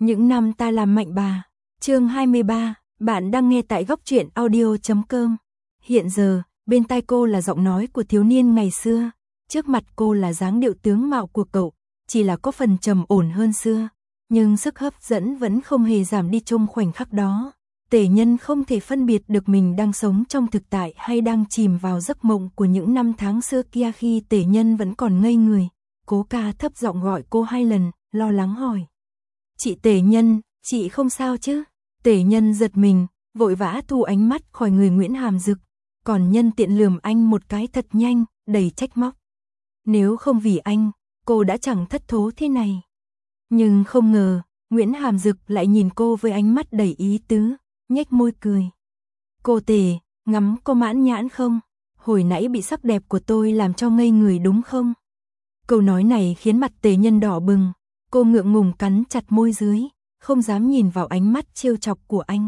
Những năm ta làm mạnh bà. Chương 23, bạn đang nghe tại góc truyện audio.com. Hiện giờ, bên tai cô là giọng nói của thiếu niên ngày xưa, trước mặt cô là dáng điệu tướng mạo của cậu, chỉ là có phần trầm ổn hơn xưa, nhưng sức hấp dẫn vẫn không hề giảm đi trong khoảnh khắc đó. Tề Nhân không thể phân biệt được mình đang sống trong thực tại hay đang chìm vào giấc mộng của những năm tháng xưa kia. Khi Tề Nhân vẫn còn ngây người, Cố Ca thấp giọng gọi cô 2 lần, lo lắng hỏi: "Chị Tề Nhân, chị không sao chứ?" Tề Nhân giật mình, vội vã thu ánh mắt khỏi người Nguyễn Hàm Dực, còn nhân tiện lườm anh một cái thật nhanh, đầy trách móc. Nếu không vì anh, cô đã chẳng thất thố thế này. Nhưng không ngờ, Nguyễn Hàm Dực lại nhìn cô với ánh mắt đầy ý tứ, nhếch môi cười. "Cô Tề, ngắm có mãn nhãn không? Hồi nãy bị sắc đẹp của tôi làm cho ngây người đúng không?" Câu nói này khiến mặt Tề Nhân đỏ bừng, cô ngượng ngùng cắn chặt môi dưới, không dám nhìn vào ánh mắt trêu chọc của anh.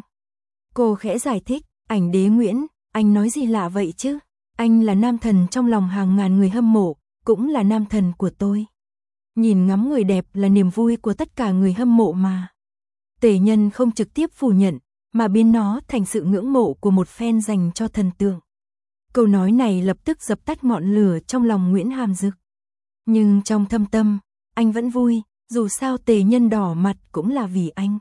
Cô khẽ giải thích: "Ảnh đế Nguyễn, anh nói gì lạ vậy chứ? Anh là nam thần trong lòng hàng ngàn người hâm mộ, cũng là nam thần của tôi. Nhìn ngắm người đẹp là niềm vui của tất cả người hâm mộ mà." Tề Nhân không trực tiếp phủ nhận, mà biến nó thành sự ngưỡng mộ của một fan dành cho thần tượng. Câu nói này lập tức dập tắt ngọn lửa trong lòng Nguyễn Hàm Dực. Nhưng trong thâm tâm, anh vẫn vui, dù sao Tề Nhân đỏ mặt cũng là vì anh.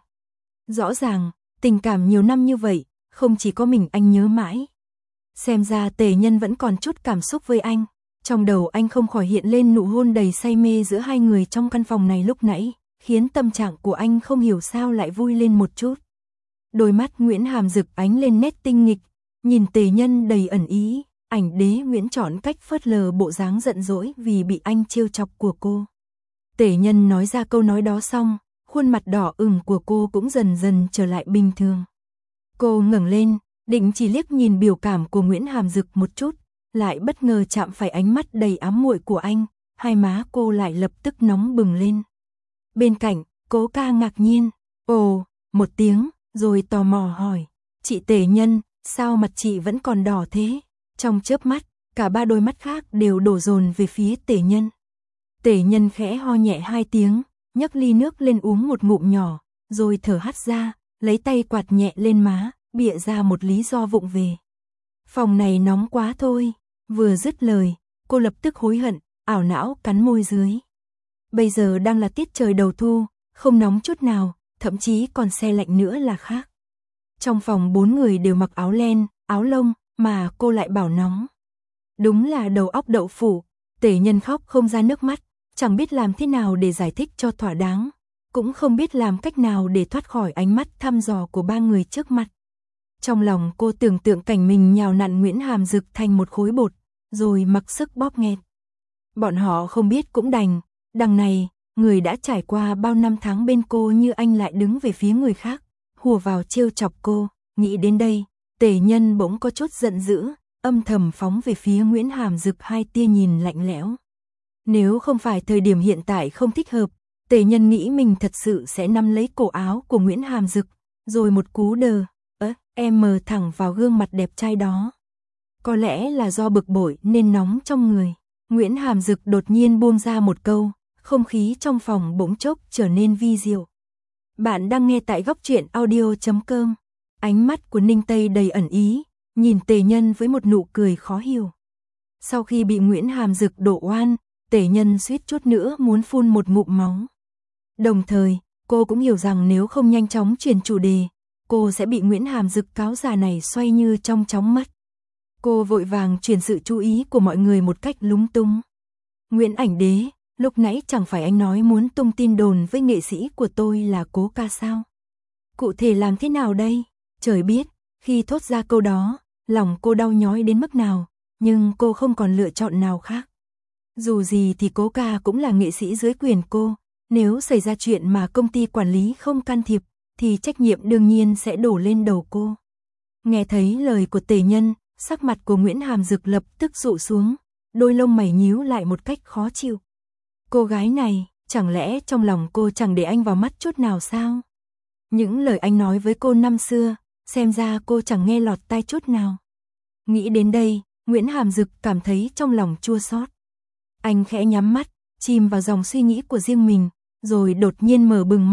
Rõ ràng, tình cảm nhiều năm như vậy, không chỉ có mình anh nhớ mãi. Xem ra Tề Nhân vẫn còn chút cảm xúc với anh. Trong đầu anh không khỏi hiện lên nụ hôn đầy say mê giữa hai người trong căn phòng này lúc nãy, khiến tâm trạng của anh không hiểu sao lại vui lên một chút. Đôi mắt Nguyễn Hàm Dực ánh lên nét tinh nghịch, nhìn Tề Nhân đầy ẩn ý. Ảnh đế Nguyễn chọn cách phớt lờ bộ dáng giận dỗi vì bị anh trêu chọc của cô. Tề Nhân nói ra câu nói đó xong, khuôn mặt đỏ ửng của cô cũng dần dần trở lại bình thường. Cô ngẩng lên, định chỉ liếc nhìn biểu cảm của Nguyễn Hàm Dực một chút, lại bất ngờ chạm phải ánh mắt đầy ám muội của anh, hai má cô lại lập tức nóng bừng lên. Bên cạnh, Cố Ca ngạc nhiên, ồ, một tiếng, rồi tò mò hỏi: "Chị Tề Nhân, sao mặt chị vẫn còn đỏ thế?" Trong chớp mắt, cả ba đôi mắt khác đều đổ dồn về phía Tề Nhân. Tề Nhân khẽ ho nhẹ 2 tiếng, nhấc ly nước lên uống một ngụm nhỏ, rồi thở hắt ra, lấy tay quạt nhẹ lên má, bịa ra một lý do vụng về. "Phòng này nóng quá thôi." Vừa dứt lời, cô lập tức hối hận, ảo não cắn môi dưới. Bây giờ đang là tiết trời đầu thu, không nóng chút nào, thậm chí còn se lạnh nữa là khác. Trong phòng 4 người đều mặc áo len, áo lông, mà cô lại bảo nóng. Đúng là đầu óc đậu phụ. Tề Nhân khóc không ra nước mắt, chẳng biết làm thế nào để giải thích cho thỏa đáng, cũng không biết làm cách nào để thoát khỏi ánh mắt thăm dò của 3 người trước mặt. Trong lòng cô tưởng tượng cảnh mình nhào nặn Nguyễn Hàm Dực thành một khối bột, rồi mặc sức bóp nghẹt. Bọn họ không biết cũng đành, đằng này, người đã trải qua bao năm tháng bên cô như anh lại đứng về phía người khác, hùa vào trêu chọc cô. Nghĩ đến đây, Tề Nhân bỗng có chút giận dữ, âm thầm phóng về phía Nguyễn Hàm Dực 2 tia nhìn lạnh lẽo. Nếu không phải thời điểm hiện tại không thích hợp, Tề Nhân nghĩ mình thật sự sẽ nắm lấy cổ áo của Nguyễn Hàm Dực, rồi một cú đờ, mờ thẳng vào gương mặt đẹp trai đó. Có lẽ là do bực bội nên nóng trong người, Nguyễn Hàm Dực đột nhiên buông ra một câu, không khí trong phòng bỗng chốc trở nên vi diệu. Bạn đang nghe tại góc truyện audio.com. Ánh mắt của Ninh Tây đầy ẩn ý, nhìn Tề Nhân với một nụ cười khó hiểu. Sau khi bị Nguyễn Hàm Dực đổ oan, Tề Nhân suýt chút nữa muốn phun một ngụm máu. Đồng thời, cô cũng hiểu rằng nếu không nhanh chóng chuyển chủ đề, cô sẽ bị Nguyễn Hàm Dực cáo già này xoay như trong chóng mất. Cô vội vàng chuyển sự chú ý của mọi người một cách lúng túng. "Nguyễn ảnh đế, lúc nãy chẳng phải anh nói muốn tung tin đồn với nghệ sĩ của tôi là Cố Ca sao? Cụ thể làm thế nào đây?" Trời biết, khi thốt ra câu đó, lòng cô đau nhói đến mức nào, nhưng cô không còn lựa chọn nào khác. Dù gì thì Cố Ca cũng là nghệ sĩ dưới quyền cô, nếu xảy ra chuyện mà công ty quản lý không can thiệp, thì trách nhiệm đương nhiên sẽ đổ lên đầu cô. Nghe thấy lời của Tề Nhân, sắc mặt của Nguyễn Hàm Dực lập tức dụ xuống, đôi lông mày nhíu lại một cách khó chịu. Cô gái này, chẳng lẽ trong lòng cô chẳng để anh vào mắt chút nào sao? Những lời anh nói với cô năm xưa, xem ra cô chẳng nghe lọt tai chút nào. Nghĩ đến đây, Nguyễn Hàm Dực cảm thấy trong lòng chua xót. Anh khẽ nhắm mắt, chìm vào dòng suy nghĩ của riêng mình, rồi đột nhiên mở bừng mắt,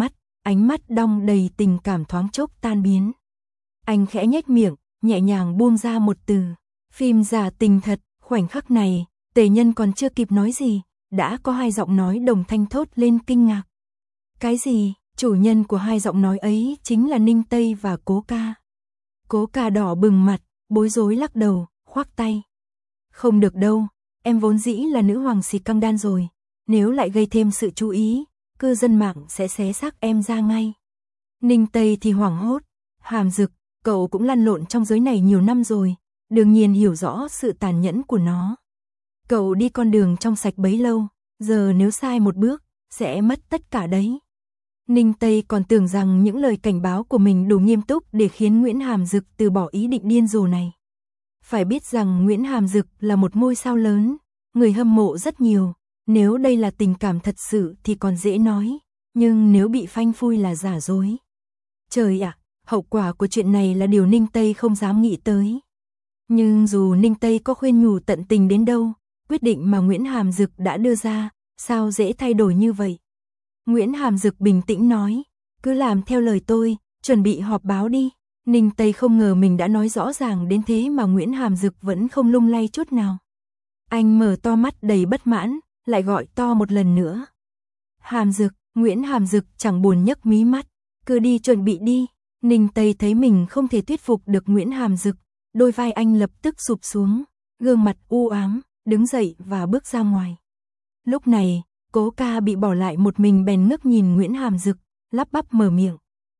ánh mắt đong đầy tình cảm thoáng chốc tan biến. Anh khẽ nhếch miệng, nhẹ nhàng buông ra một từ, phim giả tình thật. Khoảnh khắc này, Tề Nhân còn chưa kịp nói gì, đã có hai giọng nói đồng thanh thốt lên kinh ngạc. Cái gì? Chủ nhân của hai giọng nói ấy chính là Ninh Tây và Cố Ca. Cố Ca đỏ bừng mặt, bối rối lắc đầu, khoác tay. Không được đâu, em vốn dĩ là nữ hoàng xì căng đan rồi, nếu lại gây thêm sự chú ý, cư dân mạng sẽ xé xác em ra ngay. Ninh Tây thì hoảng hốt, Hàm Dực, cậu cũng lăn lộn trong giới này nhiều năm rồi, đương nhiên hiểu rõ sự tàn nhẫn của nó. Cậu đi con đường trong sạch bấy lâu, giờ nếu sai một bước, sẽ mất tất cả đấy. Ninh Tây còn tưởng rằng những lời cảnh báo của mình đủ nghiêm túc để khiến Nguyễn Hàm Dực từ bỏ ý định điên rồ này. Phải biết rằng Nguyễn Hàm Dực là một ngôi sao lớn, người hâm mộ rất nhiều, nếu đây là tình cảm thật sự thì còn dễ nói, nhưng nếu bị phanh phui là giả dối. Trời ạ, hậu quả của chuyện này là điều Ninh Tây không dám nghĩ tới. Nhưng dù Ninh Tây có khuyên nhủ tận tình đến đâu, quyết định mà Nguyễn Hàm Dực đã đưa ra, sao dễ thay đổi như vậy? Nguyễn Hàm Dực bình tĩnh nói, cứ làm theo lời tôi, chuẩn bị họp báo đi. Ninh Tây không ngờ mình đã nói rõ ràng đến thế mà Nguyễn Hàm Dực vẫn không lung lay chút nào. Anh mở to mắt đầy bất mãn, lại gọi to một lần nữa. Hàm Dực, Nguyễn Hàm Dực chẳng buồn nhấc mí mắt, cứ đi chuẩn bị đi. Ninh Tây thấy mình không thể thuyết phục được Nguyễn Hàm Dực, đôi vai anh lập tức sụp xuống, gương mặt u ám, đứng dậy và bước ra ngoài. Lúc này, Cố Ca bị bỏ lại một mình bèn ngước nhìn Nguyễn Hàm Dực, lắp bắp mở miệng.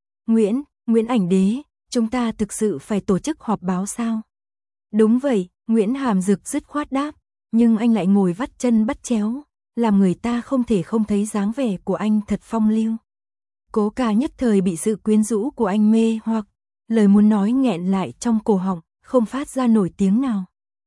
Nguyễn ảnh đế, chúng ta thực sự phải tổ chức họp báo sao? Đúng vậy, Nguyễn Hàm Dực dứt khoát đáp, nhưng anh lại ngồi vắt chân bắt chéo, làm người ta không thể không thấy dáng vẻ của anh thật phong lưu. Cố Ca nhất thời bị sự quyến rũ của anh mê hoặc, lời muốn nói nghẹn lại trong cổ họng, không phát ra nổi tiếng nào.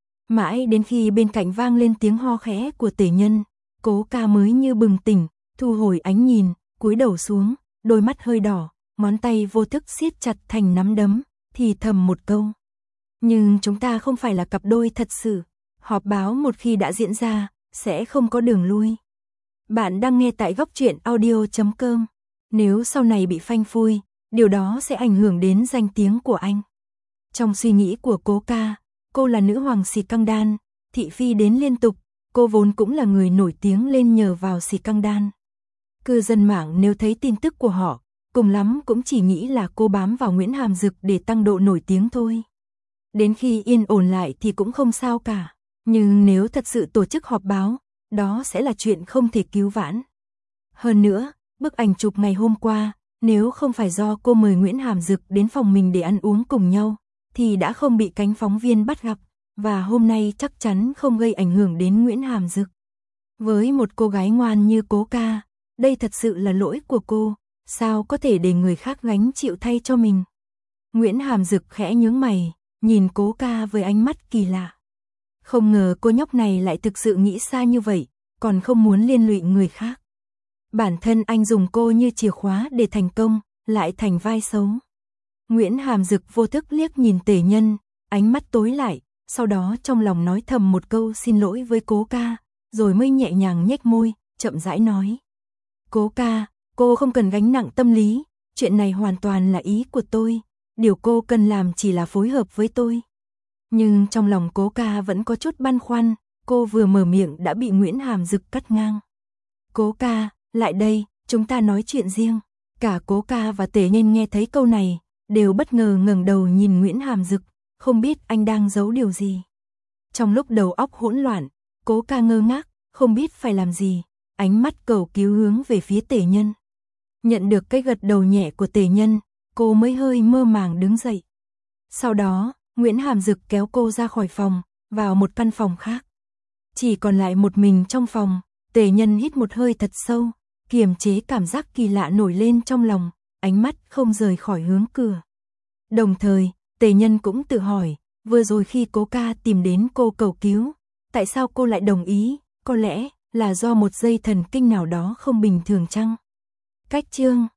Mãi đến khi bên cạnh vang lên tiếng ho khẽ của Tề Nhân, Cố Ca mới như bừng tỉnh, thu hồi ánh nhìn, cúi đầu xuống, đôi mắt hơi đỏ, ngón tay vô thức siết chặt thành nắm đấm, thì thầm một câu. Nhưng chúng ta không phải là cặp đôi thật sự, họp báo một khi đã diễn ra, sẽ không có đường lui. Bạn đang nghe tại Góc Truyện Audio.com. Nếu sau này bị phanh phui, điều đó sẽ ảnh hưởng đến danh tiếng của anh. Trong suy nghĩ của Cố Ca, cô là nữ hoàng xì căng đan, thị phi đến liên tục, cô vốn cũng là người nổi tiếng lên nhờ vào xì căng đan. Cư dân mạng nếu thấy tin tức của họ, cùng lắm cũng chỉ nghĩ là cô bám vào Nguyễn Hàm Dực để tăng độ nổi tiếng thôi. Đến khi yên ổn lại thì cũng không sao cả, nhưng nếu thật sự tổ chức họp báo, đó sẽ là chuyện không thể cứu vãn. Hơn nữa, bức ảnh chụp ngày hôm qua, nếu không phải do cô mời Nguyễn Hàm Dực đến phòng mình để ăn uống cùng nhau, thì đã không bị cánh phóng viên bắt gặp, và hôm nay chắc chắn không gây ảnh hưởng đến Nguyễn Hàm Dực. Với một cô gái ngoan như Cố Ca, đây thật sự là lỗi của cô, sao có thể để người khác gánh chịu thay cho mình. Nguyễn Hàm Dực khẽ nhướng mày, nhìn Cố Ca với ánh mắt kỳ lạ. Không ngờ cô nhóc này lại thực sự nghĩ xa như vậy, còn không muốn liên lụy người khác. Bản thân anh dùng cô như chìa khóa để thành công, lại thành vai xấu. Nguyễn Hàm Dực vô thức liếc nhìn Tề Nhân, ánh mắt tối lại, sau đó trong lòng nói thầm một câu xin lỗi với Cố Ca, rồi mới nhẹ nhàng nhếch môi, chậm rãi nói. Cố Ca, cô không cần gánh nặng tâm lý, chuyện này hoàn toàn là ý của tôi, điều cô cần làm chỉ là phối hợp với tôi. Nhưng trong lòng Cố Ca vẫn có chút băn khoăn, cô vừa mở miệng đã bị Nguyễn Hàm Dực cắt ngang. Cố Ca, lại đây, chúng ta nói chuyện riêng. Cả Cố Ca và Tề Nhân nghe thấy câu này, đều bất ngờ ngẩng đầu nhìn Nguyễn Hàm Dực, không biết anh đang giấu điều gì. Trong lúc đầu óc hỗn loạn, Cố Ca ngơ ngác, không biết phải làm gì, ánh mắt cầu cứu hướng về phía Tề Nhân. Nhận được cái gật đầu nhẹ của Tề Nhân, cô mới hơi mơ màng đứng dậy. Sau đó, Nguyễn Hàm Dực kéo cô ra khỏi phòng, vào một căn phòng khác. Chỉ còn lại một mình trong phòng, Tề Nhân hít một hơi thật sâu, kiềm chế cảm giác kỳ lạ nổi lên trong lòng, ánh mắt không rời khỏi hướng cửa. Đồng thời, Tề Nhân cũng tự hỏi, vừa rồi khi Cố Ca tìm đến cô cầu cứu, tại sao cô lại đồng ý, có lẽ là do một dây thần kinh nào đó không bình thường chăng? Cách chương